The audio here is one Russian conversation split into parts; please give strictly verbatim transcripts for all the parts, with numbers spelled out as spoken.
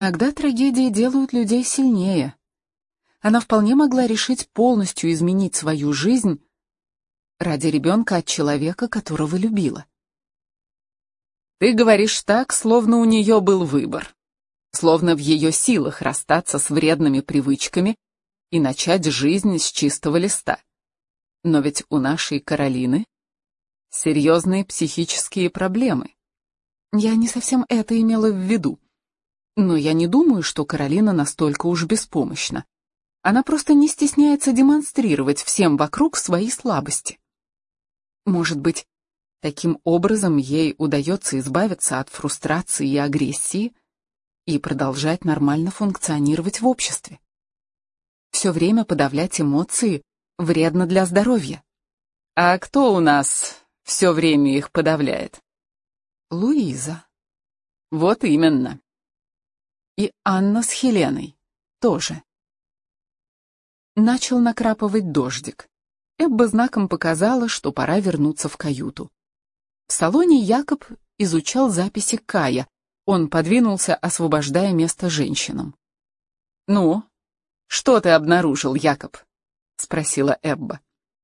Иногда трагедии делают людей сильнее. Она вполне могла решить полностью изменить свою жизнь ради ребенка от человека, которого любила. Ты говоришь так, словно у нее был выбор, словно в ее силах расстаться с вредными привычками и начать жизнь с чистого листа. Но ведь у нашей Каролины серьезные психические проблемы. Я не совсем это имела в виду. Но я не думаю, что Каролина настолько уж беспомощна. Она просто не стесняется демонстрировать всем вокруг свои слабости. Может быть, таким образом ей удается избавиться от фрустрации и агрессии и продолжать нормально функционировать в обществе. Все время подавлять эмоции вредно для здоровья. А кто у нас все время их подавляет? Луиза. Вот именно. И Анна с Хеленой тоже. Начал накрапывать дождик. Эбба знаком показала, что пора вернуться в каюту. В салоне Якоб изучал записи Кая. Он подвинулся, освобождая место женщинам. «Ну, что ты обнаружил, Якоб?» — спросила Эбба.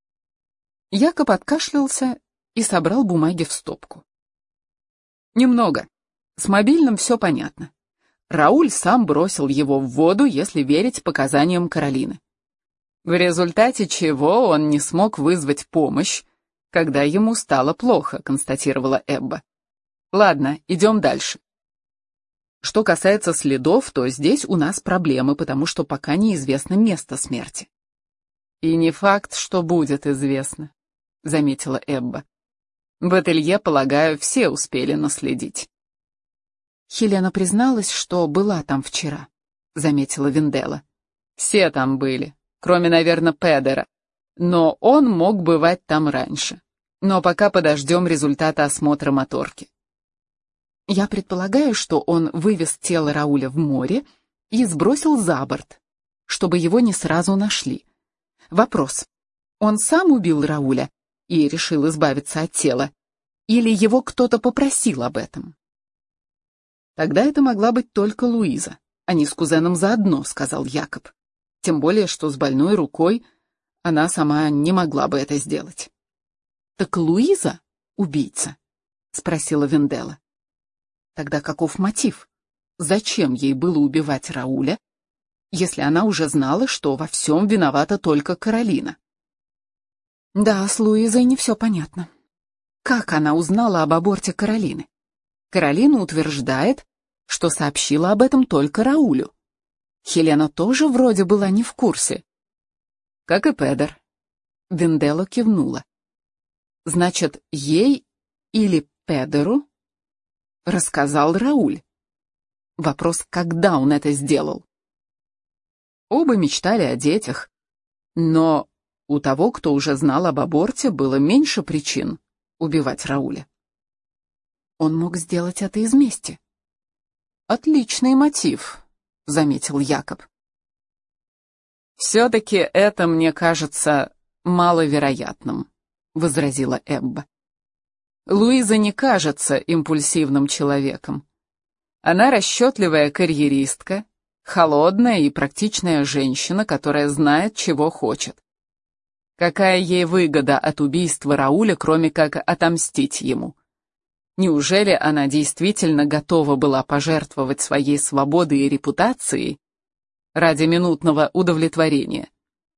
Якоб откашлялся и собрал бумаги в стопку. «Немного. С мобильным все понятно. Рауль сам бросил его в воду, если верить показаниям Каролины. В результате чего он не смог вызвать помощь, когда ему стало плохо», — констатировала Эбба. «Ладно, идем дальше. Что касается следов, то здесь у нас проблемы, потому что пока неизвестно место смерти». «И не факт, что будет известно», — заметила Эбба. «В ателье, полагаю, все успели наследить». «Хелена призналась, что была там вчера», — заметила Винделла. «Все там были, кроме, наверное, Педера. Но он мог бывать там раньше. Но пока подождем результата осмотра моторки». «Я предполагаю, что он вывез тело Рауля в море и сбросил за борт, чтобы его не сразу нашли. Вопрос. Он сам убил Рауля и решил избавиться от тела, или его кто-то попросил об этом?» «Тогда это могла быть только Луиза. Они с кузеном заодно», — сказал Якоб. «Тем более, что с больной рукой она сама не могла бы это сделать». «Так Луиза — убийца?» — спросила Винделла. «Тогда каков мотив? Зачем ей было убивать Рауля, если она уже знала, что во всем виновата только Каролина?» «Да, с Луизой не все понятно. Как она узнала об аборте Каролины? Каролина утверждает, что сообщила об этом только Раулю. Хелена тоже вроде была не в курсе». «Как и Педер». Винделла кивнула. «Значит, ей или Педеру рассказал Рауль. Вопрос, когда он это сделал?» Оба мечтали о детях, но у того, кто уже знал об аборте, было меньше причин убивать Рауля. Он мог сделать это из мести. «Отличный мотив», — заметил Якоб. «Все-таки это, мне кажется, маловероятным», — возразила Эбба. «Луиза не кажется импульсивным человеком. Она расчетливая карьеристка, холодная и практичная женщина, которая знает, чего хочет. Какая ей выгода от убийства Рауля, кроме как отомстить ему? Неужели она действительно готова была пожертвовать своей свободой и репутацией ради минутного удовлетворения?»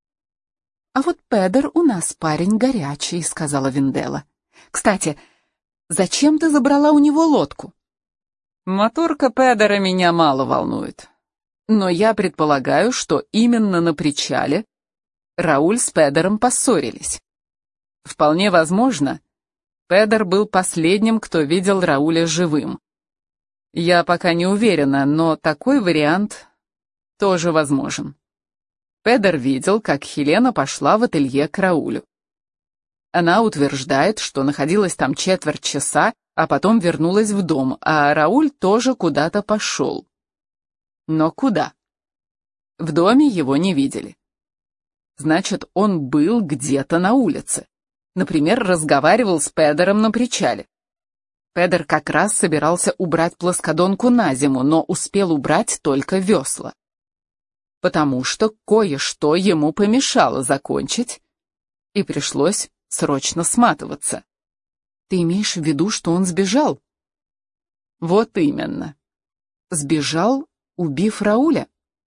«А вот Педер у нас парень горячий», — сказала Винделла. «Кстати, зачем ты забрала у него лодку?» «Моторка Педера меня мало волнует. Но я предполагаю, что именно на причале Рауль с Педером поссорились. Вполне возможно, Педер был последним, кто видел Рауля живым. Я пока не уверена, но такой вариант тоже возможен. Педер видел, как Хелена пошла в ателье к Раулю. Она утверждает, что находилась там четверть часа, а потом вернулась в дом, а Рауль тоже куда-то пошел. Но куда? В доме его не видели. Значит, он был где-то на улице. Например, разговаривал с Педером на причале. Федор как раз собирался убрать плоскодонку на зиму, но успел убрать только весла. Потому что кое-что ему помешало закончить, и пришлось срочно сматываться. Ты имеешь в виду, что он сбежал? Вот именно. Сбежал, убив Рауля?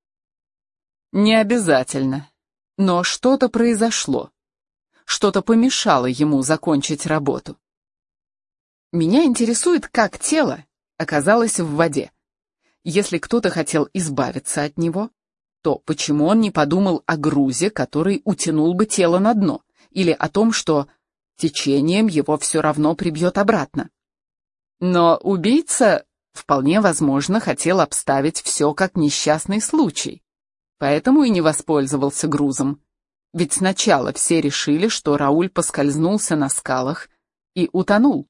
Не обязательно. Но что-то произошло. Что-то помешало ему закончить работу. Меня интересует, как тело оказалось в воде. Если кто-то хотел избавиться от него, то почему он не подумал о грузе, который утянул бы тело на дно, или о том, что течением его все равно прибьет обратно? Но убийца, вполне возможно, хотел обставить все как несчастный случай, поэтому и не воспользовался грузом. Ведь сначала все решили, что Рауль поскользнулся на скалах и утонул.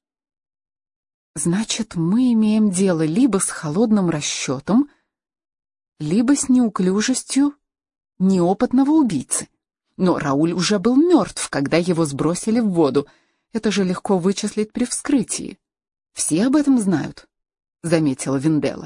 Значит, мы имеем дело либо с холодным расчетом, либо с неуклюжестью неопытного убийцы. Но Рауль уже был мертв, когда его сбросили в воду. Это же легко вычислить при вскрытии. Все об этом знают, заметила Венделла.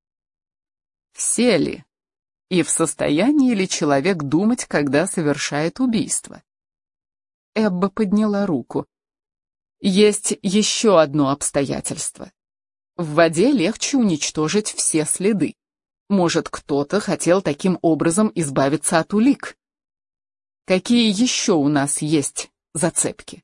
Все ли? И в состоянии ли человек думать, когда совершает убийство? Эбба подняла руку. Есть еще одно обстоятельство. В воде легче уничтожить все следы. Может, кто-то хотел таким образом избавиться от улик. Какие еще у нас есть зацепки?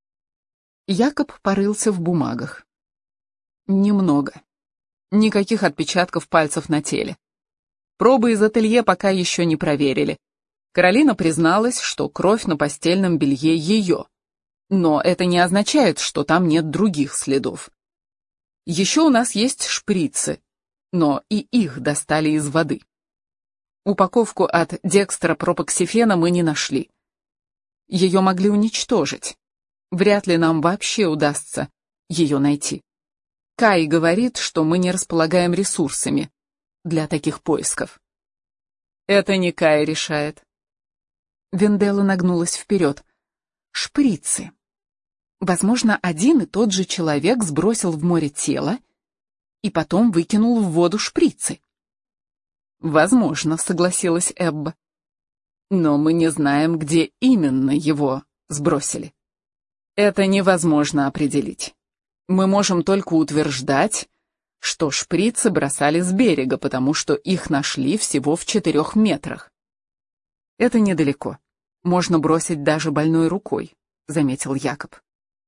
Якоб порылся в бумагах. Немного. Никаких отпечатков пальцев на теле. Пробы из ателье пока еще не проверили. Каролина призналась, что кровь на постельном белье ее. Но это не означает, что там нет других следов. Еще у нас есть шприцы, но и их достали из воды. Упаковку от декстропропоксифена мы не нашли. Ее могли уничтожить. Вряд ли нам вообще удастся ее найти. Кай говорит, что мы не располагаем ресурсами для таких поисков. Это не Кай решает. Венделла нагнулась вперед. Шприцы. Возможно, один и тот же человек сбросил в море тело и потом выкинул в воду шприцы. Возможно, согласилась Эбба. Но мы не знаем, где именно его сбросили. Это невозможно определить. Мы можем только утверждать, что шприцы бросали с берега, потому что их нашли всего в четырех метрах. Это недалеко. Можно бросить даже больной рукой, заметил Якоб.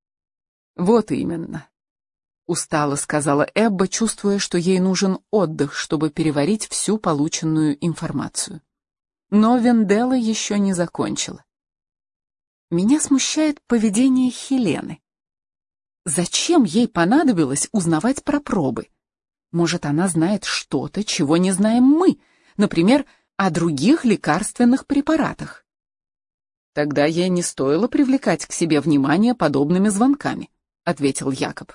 Вот именно. Устало сказала Эбба, чувствуя, что ей нужен отдых, чтобы переварить всю полученную информацию. Но Венделла еще не закончила. Меня смущает поведение Хелены. Зачем ей понадобилось узнавать про пробы? Может, она знает что-то, чего не знаем мы, например, о других лекарственных препаратах. Тогда ей не стоило привлекать к себе внимание подобными звонками, ответил Якоб.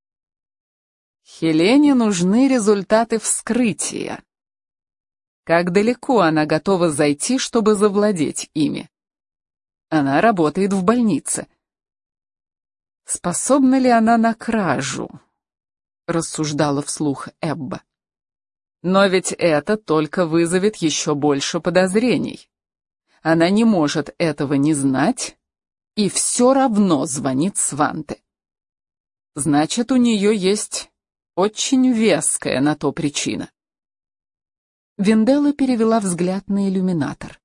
Хелене нужны результаты вскрытия. Как далеко она готова зайти, чтобы завладеть ими? Она работает в больнице. Способна ли она на кражу? Рассуждала вслух Эбба. Но ведь это только вызовет еще больше подозрений. Она не может этого не знать и все равно звонит Сванте. Значит, у нее есть очень веская на то причина. Венделла перевела взгляд на иллюминатор.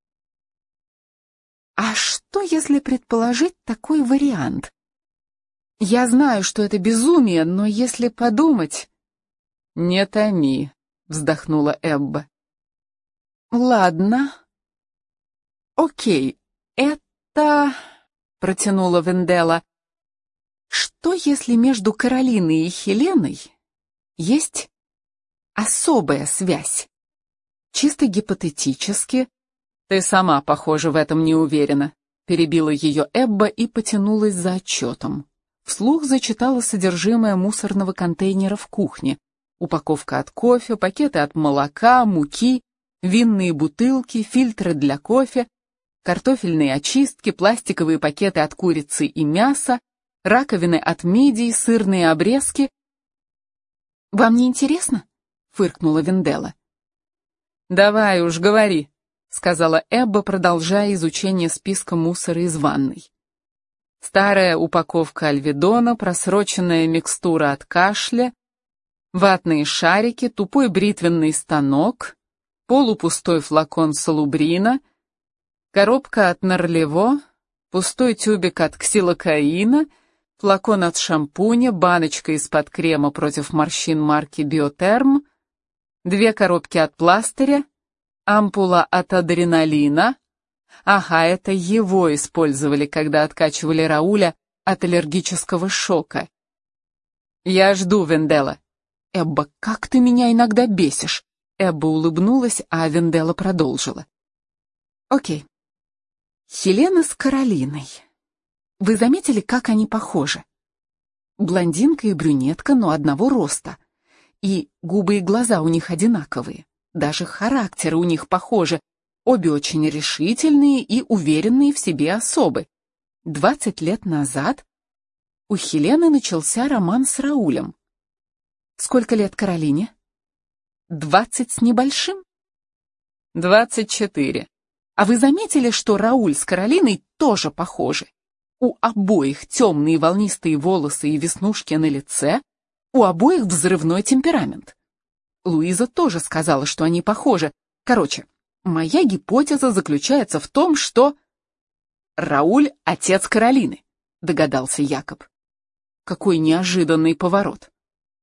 А что, если предположить такой вариант? Я знаю, что это безумие, но если подумать... Не томи, вздохнула Эбба. Ладно. Окей, это... протянула Венделла. Что, если между Каролиной и Хеленой есть особая связь? Чисто гипотетически... Ты сама, похоже, в этом не уверена, перебила ее Эбба и потянулась за отчетом. Вслух зачитала содержимое мусорного контейнера в кухне. Упаковка от кофе, пакеты от молока, муки, винные бутылки, фильтры для кофе, картофельные очистки, пластиковые пакеты от курицы и мяса, раковины от мидий, сырные обрезки, «Вам не интересно?» — фыркнула Венделла. «Давай уж, говори», — сказала Эбба, продолжая изучение списка мусора из ванной. Старая упаковка альведона, просроченная микстура от кашля, ватные шарики, тупой бритвенный станок, полупустой флакон салубрина, коробка от Нарлево, пустой тюбик от ксилокаина, флакон от шампуня, баночка из-под крема против морщин марки Биотерм, две коробки от пластыря, ампула от адреналина. Ага, это его использовали, когда откачивали Рауля от аллергического шока. «Я жду, Венделла». «Эбба, как ты меня иногда бесишь!» Эбба улыбнулась, а Венделла продолжила. «Окей. Хелена с Каролиной. Вы заметили, как они похожи? Блондинка и брюнетка, но одного роста. И губы и глаза у них одинаковые. Даже характеры у них похожи. Обе очень решительные и уверенные в себе особы. Двадцать лет назад у Хелены начался роман с Раулем. Сколько лет Каролине? Двадцать с небольшим? Двадцать четыре. А вы заметили, что Рауль с Каролиной тоже похожи? У обоих темные волнистые волосы и веснушки на лице, у обоих взрывной темперамент. Луиза тоже сказала, что они похожи. Короче, моя гипотеза заключается в том, что... Рауль — отец Каролины, догадался Якоб. Какой неожиданный поворот.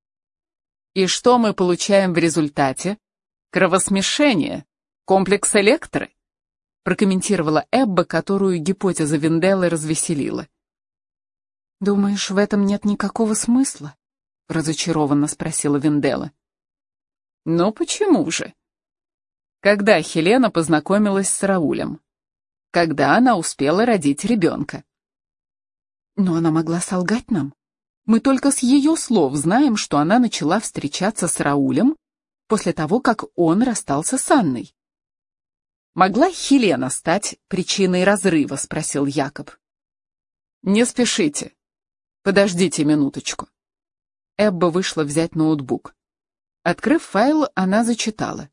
И что мы получаем в результате? Кровосмешение, комплекс Электры, прокомментировала Эбба, которую гипотеза Венделлы развеселила. «Думаешь, в этом нет никакого смысла?» — разочарованно спросила Венделла. «Ну почему же? Когда Хелена познакомилась с Раулем? Когда она успела родить ребенка?» «Но она могла солгать нам. Мы только с ее слов знаем, что она начала встречаться с Раулем после того, как он расстался с Анной». «Могла Хелена стать причиной разрыва?» — спросил Якоб. «Не спешите. Подождите минуточку». Эбба вышла взять ноутбук. Открыв файл, она зачитала.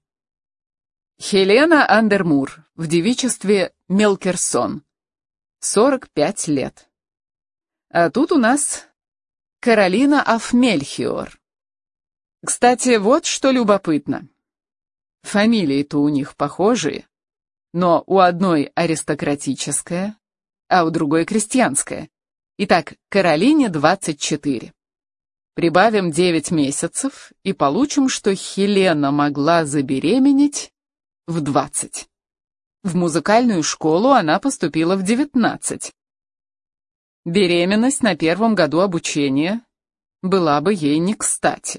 Хелена Андермур, в девичестве Мелкерсон, сорок пять лет. А тут у нас Каролина аф Мельхиор. Кстати, вот что любопытно. Фамилии-то у них похожие, но у одной аристократическая, а у другой крестьянская. Итак, Каролине двадцать четыре. Прибавим девять месяцев и получим, что Хелена могла забеременеть в двадцать. В музыкальную школу она поступила в девятнадцать. Беременность на первом году обучения была бы ей не кстати.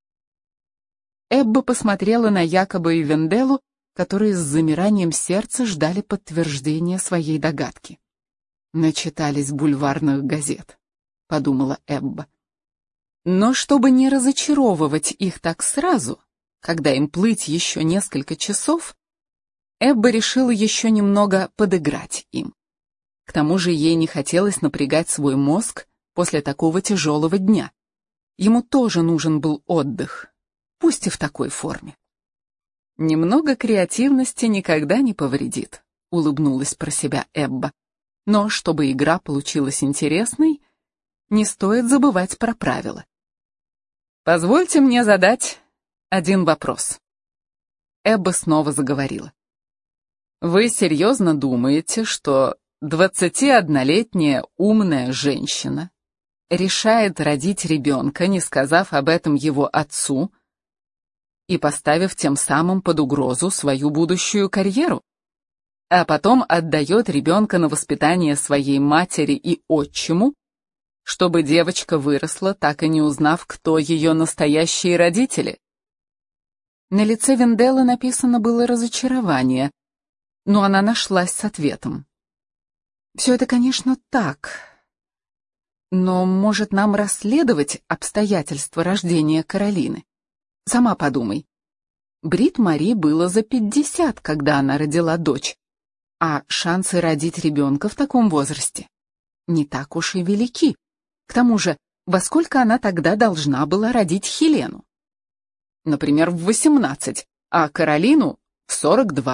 Эбба посмотрела на Якоба и Венделлу, которые с замиранием сердца ждали подтверждения своей догадки. «Начитались бульварных газет», — подумала Эбба. Но чтобы не разочаровывать их так сразу, когда им плыть еще несколько часов, Эбба решила еще немного подыграть им. К тому же ей не хотелось напрягать свой мозг после такого тяжелого дня. Ему тоже нужен был отдых, пусть и в такой форме. «Немного креативности никогда не повредит», — улыбнулась про себя Эбба. «Но чтобы игра получилась интересной, не стоит забывать про правила. Позвольте мне задать один вопрос». Эбба снова заговорила. «Вы серьезно думаете, что двадцатиоднолетняя умная женщина решает родить ребенка, не сказав об этом его отцу, и поставив тем самым под угрозу свою будущую карьеру, а потом отдает ребенка на воспитание своей матери и отчиму, чтобы девочка выросла, так и не узнав, кто ее настоящие родители?» На лице Венделлы написано было разочарование, но она нашлась с ответом. «Все это, конечно, так, но может нам расследовать обстоятельства рождения Каролины? Сама подумай. Брит Мари было за пятьдесят, когда она родила дочь, а шансы родить ребенка в таком возрасте не так уж и велики. К тому же, во сколько она тогда должна была родить Хелену? например, в восемнадцать, а Каролину в сорок два.